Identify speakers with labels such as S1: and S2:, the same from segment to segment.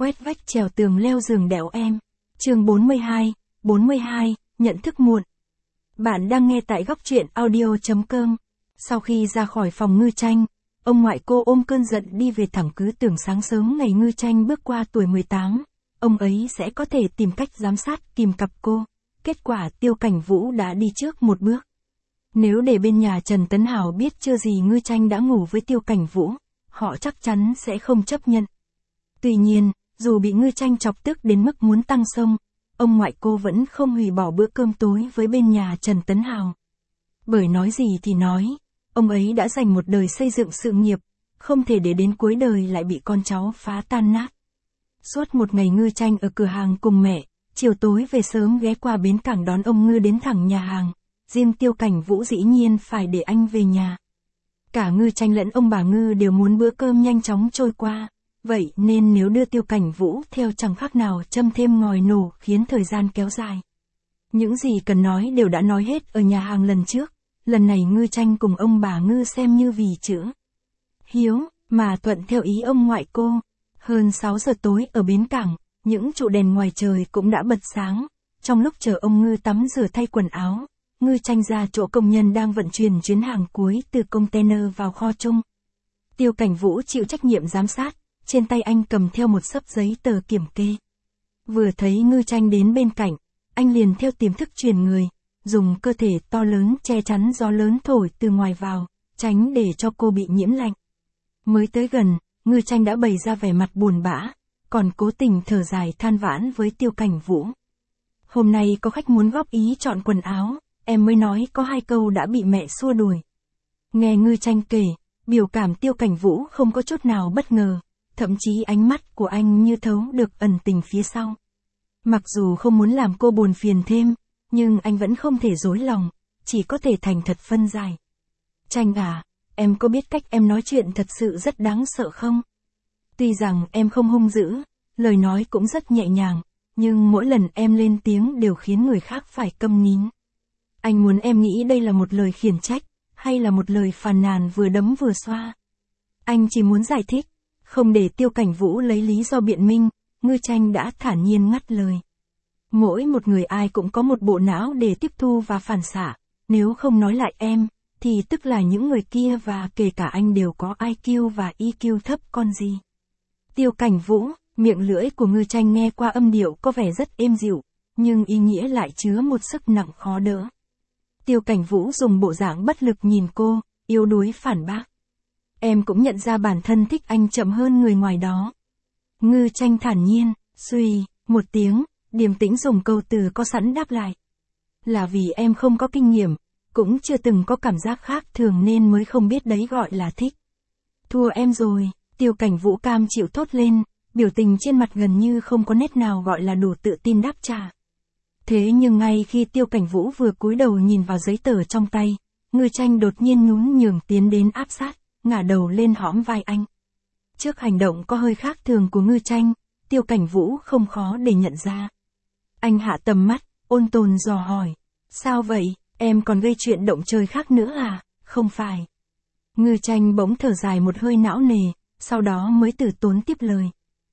S1: khoét vách trèo tường leo giường đẽo em. Chương 42, nhận thức muộn. Bạn đang nghe tại góc truyện audio.com. Sau khi ra khỏi phòng Ngư Tranh, ông ngoại cô ôm cơn giận đi về thẳng, cứ tưởng sáng sớm ngày Ngư Tranh bước qua tuổi 18, ông ấy sẽ có thể tìm cách giám sát kìm cặp cô. Kết quả Tiêu Cảnh Vũ đã đi trước một bước. Nếu để bên nhà Trần Tấn Hào biết chưa gì Ngư Tranh đã ngủ với Tiêu Cảnh Vũ, họ chắc chắn sẽ không chấp nhận. Tuy nhiên, dù bị Ngư Tranh chọc tức đến mức muốn tăng xông, ông ngoại cô vẫn không hủy bỏ bữa cơm tối với bên nhà Trần Tấn Hào. Bởi nói gì thì nói, ông ấy đã dành một đời xây dựng sự nghiệp, không thể để đến cuối đời lại bị con cháu phá tan nát. Suốt một ngày Ngư Tranh ở cửa hàng cùng mẹ, chiều tối về sớm ghé qua bến cảng đón ông Ngư đến thẳng nhà hàng, riêng Tiêu Cảnh Vũ dĩ nhiên phải để anh về nhà. Cả Ngư Tranh lẫn ông bà Ngư đều muốn bữa cơm nhanh chóng trôi qua, vậy nên nếu đưa Tiêu Cảnh Vũ theo chẳng khác nào châm thêm ngòi nổ khiến thời gian kéo dài. Những gì cần nói đều đã nói hết ở nhà hàng lần trước, lần này Ngư Tranh cùng ông bà Ngư xem như vì chữ hiếu mà thuận theo ý ông ngoại cô. Hơn 6 giờ tối ở bến cảng, những trụ đèn ngoài trời cũng đã bật sáng. Trong lúc chờ ông Ngư tắm rửa thay quần áo, Ngư Tranh ra chỗ công nhân đang vận chuyển chuyến hàng cuối từ container vào kho chung. Tiêu Cảnh Vũ chịu trách nhiệm giám sát, trên tay anh cầm theo một xấp giấy tờ kiểm kê. Vừa thấy Ngư Tranh đến bên cạnh, anh liền theo tiềm thức truyền người, dùng cơ thể to lớn che chắn gió lớn thổi từ ngoài vào, tránh để cho cô bị nhiễm lạnh. Mới tới gần, Ngư Tranh đã bày ra vẻ mặt buồn bã, còn cố tình thở dài than vãn với Tiêu Cảnh Vũ. Hôm nay có khách muốn góp ý chọn quần áo, em mới nói có 2 câu đã bị mẹ xua đuổi. Nghe Ngư Tranh kể, biểu cảm Tiêu Cảnh Vũ không có chút nào bất ngờ, thậm chí ánh mắt của anh như thấu được ẩn tình phía sau. Mặc dù không muốn làm cô buồn phiền thêm, nhưng anh vẫn không thể dối lòng, chỉ có thể thành thật phân giải. Tranh à, em có biết cách em nói chuyện thật sự rất đáng sợ không? Tuy rằng em không hung dữ, lời nói cũng rất nhẹ nhàng, nhưng mỗi lần em lên tiếng đều khiến người khác phải câm nín. Anh muốn em nghĩ đây là một lời khiển trách, hay là một lời phàn nàn vừa đấm vừa xoa? Anh chỉ muốn giải thích, không để Tiêu Cảnh Vũ lấy lý do biện minh, Ngư Tranh đã thản nhiên ngắt lời. Mỗi một người ai cũng có một bộ não để tiếp thu và phản xạ, nếu không nói lại em, thì tức là những người kia và kể cả anh đều có IQ và EQ thấp con gì. Tiêu Cảnh Vũ, miệng lưỡi của Ngư Tranh nghe qua âm điệu có vẻ rất êm dịu, nhưng ý nghĩa lại chứa một sức nặng khó đỡ. Tiêu Cảnh Vũ dùng bộ dạng bất lực nhìn cô, yếu đuối phản bác. Em cũng nhận ra bản thân thích anh chậm hơn người ngoài đó. Ngư Tranh thản nhiên, suy, một tiếng, điềm tĩnh dùng câu từ có sẵn đáp lại. Là vì em không có kinh nghiệm, cũng chưa từng có cảm giác khác thường nên mới không biết đấy gọi là thích. Thua em rồi, Tiêu Cảnh Vũ cam chịu thốt lên, biểu tình trên mặt gần như không có nét nào gọi là đủ tự tin đáp trả. Thế nhưng ngay khi Tiêu Cảnh Vũ vừa cúi đầu nhìn vào giấy tờ trong tay, Ngư Tranh đột nhiên nhún nhường tiến đến áp sát, ngả đầu lên hõm vai anh. Trước hành động có hơi khác thường của Ngư Tranh, Tiêu Cảnh Vũ không khó để nhận ra. Anh hạ tầm mắt, ôn tồn dò hỏi. Sao vậy, em còn gây chuyện động trời khác nữa à? Không phải. Ngư Tranh bỗng thở dài một hơi não nề, sau đó mới từ tốn tiếp lời.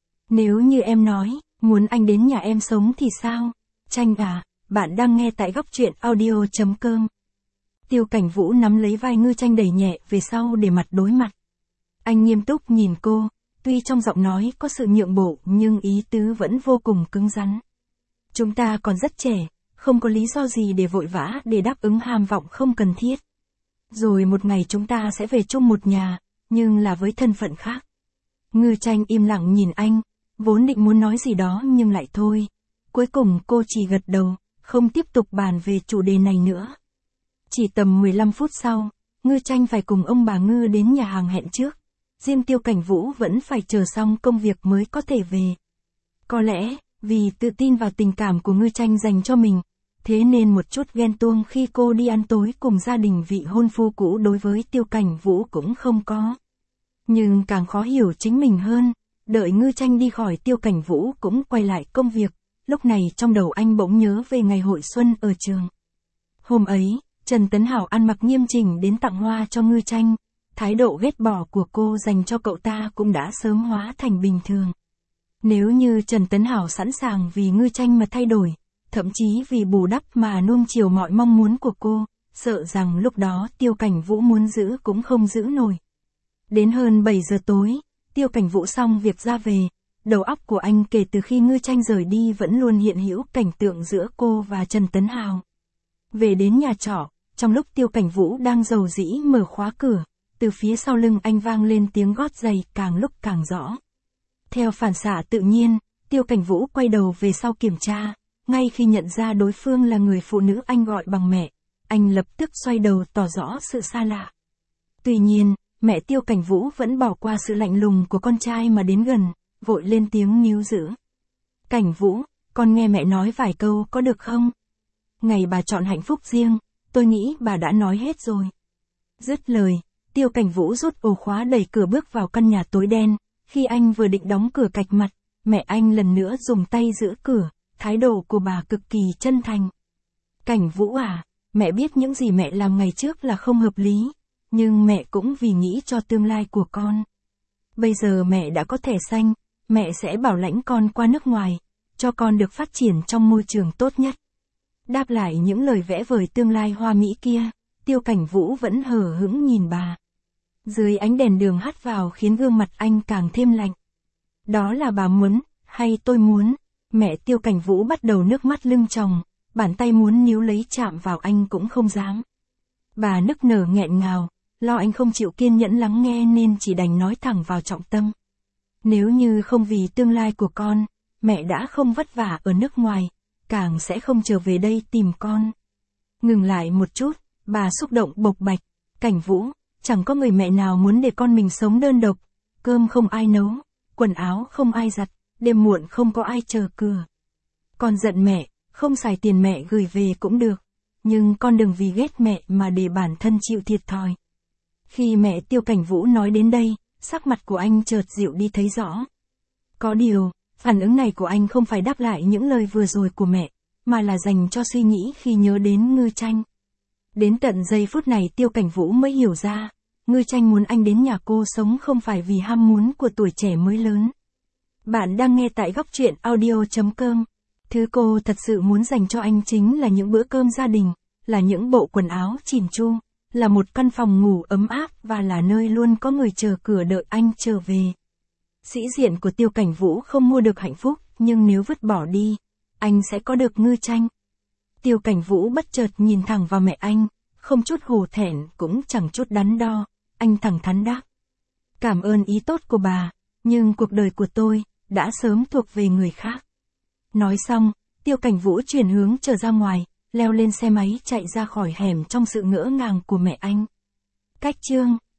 S1: Nếu như em nói, muốn anh đến nhà em sống thì sao? Tranh à, bạn đang nghe tại góc truyện audio.com. Tiêu Cảnh Vũ nắm lấy vai Ngư Tranh đẩy nhẹ về sau để mặt đối mặt. Anh nghiêm túc nhìn cô, tuy trong giọng nói có sự nhượng bộ nhưng ý tứ vẫn vô cùng cứng rắn. Chúng ta còn rất trẻ, không có lý do gì để vội vã để đáp ứng ham vọng không cần thiết. Rồi một ngày chúng ta sẽ về chung một nhà, nhưng là với thân phận khác. Ngư Tranh im lặng nhìn anh, vốn định muốn nói gì đó nhưng lại thôi. Cuối cùng cô chỉ gật đầu, không tiếp tục bàn về chủ đề này nữa. Chỉ tầm 15 phút sau, Ngư Tranh phải cùng ông bà Ngư đến nhà hàng hẹn trước. Riêng Tiêu Cảnh Vũ vẫn phải chờ xong công việc mới có thể về. Có lẽ, vì tự tin vào tình cảm của Ngư Tranh dành cho mình, thế nên một chút ghen tuông khi cô đi ăn tối cùng gia đình vị hôn phu cũ đối với Tiêu Cảnh Vũ cũng không có. Nhưng càng khó hiểu chính mình hơn, đợi Ngư Tranh đi khỏi Tiêu Cảnh Vũ cũng quay lại công việc, lúc này trong đầu anh bỗng nhớ về ngày hội xuân ở trường. Hôm ấy, Trần Tấn Hào ăn mặc nghiêm chỉnh đến tặng hoa cho Ngư Tranh, thái độ ghét bỏ của cô dành cho cậu ta cũng đã sớm hóa thành bình thường. Nếu như Trần Tấn Hảo sẵn sàng vì Ngư Tranh mà thay đổi, thậm chí vì bù đắp mà nuông chiều mọi mong muốn của cô, sợ rằng lúc đó Tiêu Cảnh Vũ muốn giữ cũng không giữ nổi. Đến hơn 7 giờ tối, Tiêu Cảnh Vũ xong việc ra về, đầu óc của anh kể từ khi Ngư Tranh rời đi vẫn luôn hiện hữu cảnh tượng giữa cô và Trần Tấn Hảo. Về đến nhà trọ, trong lúc Tiêu Cảnh Vũ đang rầu rĩ mở khóa cửa, từ phía sau lưng anh vang lên tiếng gót giày càng lúc càng rõ. Theo phản xạ tự nhiên, Tiêu Cảnh Vũ quay đầu về sau kiểm tra, ngay khi nhận ra đối phương là người phụ nữ anh gọi bằng mẹ, anh lập tức xoay đầu tỏ rõ sự xa lạ. Tuy nhiên, mẹ Tiêu Cảnh Vũ vẫn bỏ qua sự lạnh lùng của con trai mà đến gần, vội lên tiếng níu giữ. Cảnh Vũ, con nghe mẹ nói vài câu có được không? Ngày bà chọn hạnh phúc riêng, tôi nghĩ bà đã nói hết rồi. Dứt lời, Tiêu Cảnh Vũ rút ổ khóa đẩy cửa bước vào căn nhà tối đen, khi anh vừa định đóng cửa cạch mặt, mẹ anh lần nữa dùng tay giữ cửa, thái độ của bà cực kỳ chân thành. Cảnh Vũ à, mẹ biết những gì mẹ làm ngày trước là không hợp lý, nhưng mẹ cũng vì nghĩ cho tương lai của con. Bây giờ mẹ đã có thẻ xanh, mẹ sẽ bảo lãnh con qua nước ngoài, cho con được phát triển trong môi trường tốt nhất. Đáp lại những lời vẽ vời tương lai hoa mỹ kia, Tiêu Cảnh Vũ vẫn hờ hững nhìn bà. Dưới ánh đèn đường hắt vào khiến gương mặt anh càng thêm lạnh. Đó là bà muốn, hay tôi muốn? Mẹ Tiêu Cảnh Vũ bắt đầu nước mắt lưng tròng, bàn tay muốn níu lấy chạm vào anh cũng không dám. Bà nức nở nghẹn ngào, lo anh không chịu kiên nhẫn lắng nghe nên chỉ đành nói thẳng vào trọng tâm. Nếu như không vì tương lai của con, mẹ đã không vất vả ở nước ngoài, càng sẽ không trở về đây tìm con. Ngừng lại một chút, bà xúc động bộc bạch. Cảnh Vũ, chẳng có người mẹ nào muốn để con mình sống đơn độc, cơm không ai nấu, quần áo không ai giặt, đêm muộn không có ai chờ cửa. Con giận mẹ, không xài tiền mẹ gửi về cũng được, nhưng con đừng vì ghét mẹ mà để bản thân chịu thiệt thòi. Khi mẹ Tiêu Cảnh Vũ nói đến đây, sắc mặt của anh chợt dịu đi thấy rõ. Có điều, phản ứng này của anh không phải đáp lại những lời vừa rồi của mẹ, mà là dành cho suy nghĩ khi nhớ đến Ngư Tranh. Đến tận giây phút này Tiêu Cảnh Vũ mới hiểu ra, Ngư Tranh muốn anh đến nhà cô sống không phải vì ham muốn của tuổi trẻ mới lớn. Bạn đang nghe tại góc truyện audio.com. Thứ cô thật sự muốn dành cho anh chính là những bữa cơm gia đình, là những bộ quần áo chỉn chu, là một căn phòng ngủ ấm áp và là nơi luôn có người chờ cửa đợi anh trở về. Sĩ diện của Tiêu Cảnh Vũ không mua được hạnh phúc, nhưng nếu vứt bỏ đi, anh sẽ có được Ngư Tranh. Tiêu Cảnh Vũ bất chợt nhìn thẳng vào mẹ anh, không chút hổ thẹn cũng chẳng chút đắn đo, anh thẳng thắn đáp. Cảm ơn ý tốt của bà, nhưng cuộc đời của tôi đã sớm thuộc về người khác. Nói xong, Tiêu Cảnh Vũ chuyển hướng trở ra ngoài, leo lên xe máy chạy ra khỏi hẻm trong sự ngỡ ngàng của mẹ anh. Cách chương